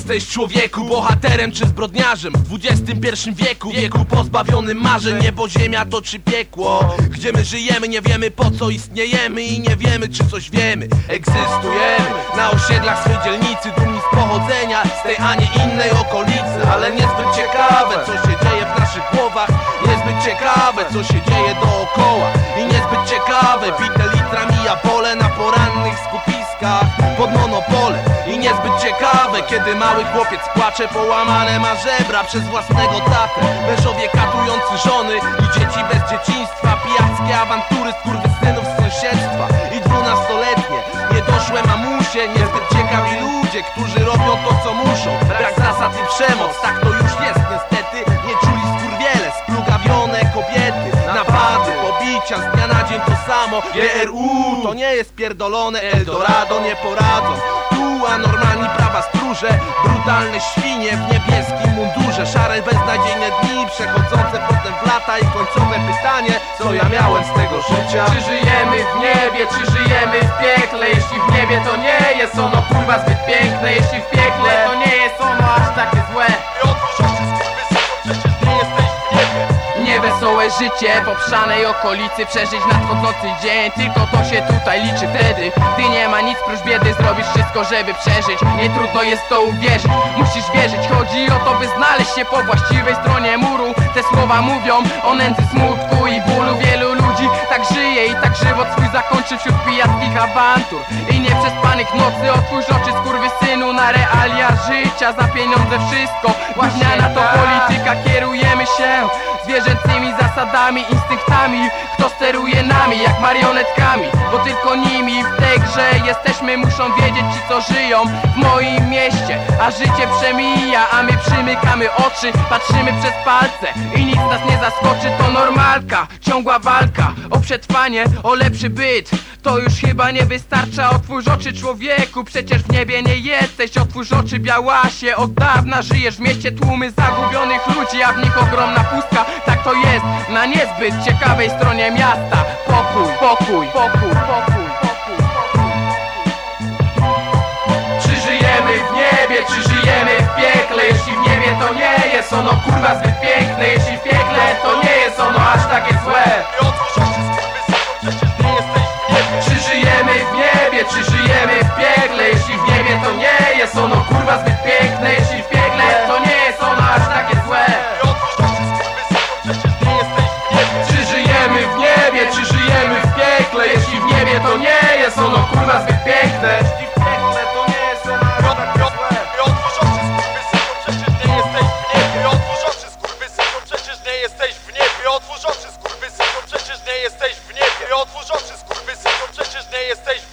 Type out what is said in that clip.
jesteś, człowieku, bohaterem czy zbrodniarzem w XXI wieku, wieku pozbawionym marzeń. Niebo, ziemia to czy piekło, gdzie my żyjemy, nie wiemy po co istniejemy i nie wiemy czy coś wiemy. Egzystujemy na osiedlach swej dzielnicy, dumni z pochodzenia z tej, a nie innej okolicy. Ale niezbyt ciekawe co się dzieje w naszych głowach, niezbyt ciekawe co się dzieje dookoła i niezbyt ciekawe bite litrami ja pole na porannych skupiskach pod monopole. I niezbyt ciekawe, kiedy mały chłopiec płacze, połamane ma żebra przez własnego tatę. Mężowie katujący żony i dzieci bez dzieciństwa, pijackie awantury skurwysynów z sąsiedztwa i 12-letnie niedoszłe mamusie. Niezbyt ciekawi ludzie, którzy robią to co muszą. Brak zasad i przemoc, tak to już jest niestety. Nie czuli skurwiele, splugawione kobiety, napady, pobicia, z dnia na dzień to samo. GRU to nie jest pierdolone Eldorado, nie poradzą tu anormalni prawa stróże, brutalne świnie w niebieskim mundurze, szare beznadziejne dni przechodzące potem w lata i końcowe pytanie, co ja miałem z tego życia? Czy żyjemy w niebie, czy żyjemy w piekle? Jeśli w niebie to nie jest ono kurwa zbyt piękne, jeśli w piekle to nie jest ono aż takie złe. Niewesołe życie w obszanej okolicy, przeżyć nadchodzący dzień, tylko to się tutaj liczy wtedy, gdy nie ma nic prócz biedy, zrobisz wszystko żeby przeżyć. Nie trudno jest to uwierzyć, musisz wierzyć, chodzi o to by znaleźć się po właściwej stronie muru. Te słowa mówią o nędzy, smutku i bólu. Wielu ludzi tak żyje i tak żywot swój zakończy wśród pijackich awantur i nieprzespanych nocy. Otwórz oczy skurwysynu na realia życia, za pieniądze wszystko, łaźniana to polityka. Kierujemy się zwierzęcymi zasadami, instynktami. Kto steruje nami jak marionetkami, bo tylko nimi w tej grze jesteśmy. Muszą wiedzieć ci co żyją w moim mieście, a życie przemija, a my przymykamy oczy, patrzymy przez palce i nic nas nie zaskoczy. To normalka, ciągła walka o przetrwanie, o lepszy byt. To już chyba nie wystarcza. Otwórz oczy człowieku, przecież w niebie nie jesteś. Otwórz oczy białasie, od dawna żyjesz w mieście. Tłumy zagubionych ludzi, a w nich ogromna pustka. Tak to jest na niezbyt ciekawej stronie miasta. Pokój, pokój, pokój, pokój, pokój, pokój. Czy żyjemy w niebie, czy żyjemy w piekle? Jeśli w niebie to nie jest ono kurwa zbyt piękne, jeśli w piekle to nie jest ono aż takie złe. Czy żyjemy w niebie, czy żyjemy w piekle? Jeśli w niebie to nie jest ono kurwa zbyt piękne, jeśli w piekle to nie jest ono aż takie złe. Czy żyjemy w niebie, czy żyjemy w piekle? Jeśli w niebie to nie jest ono kurwa zbyt piękne, jeśli w piekle to nie jest ono aż takie złe. Przecież nie jesteś w niebie. Otwórz oczy skurwysynu, przecież nie jesteś w niebie. Otwórz oczy skurwysynu, przecież nie jesteś w niebie. Otwórz oczy skurwysynu, przecież nie jesteś w niebie.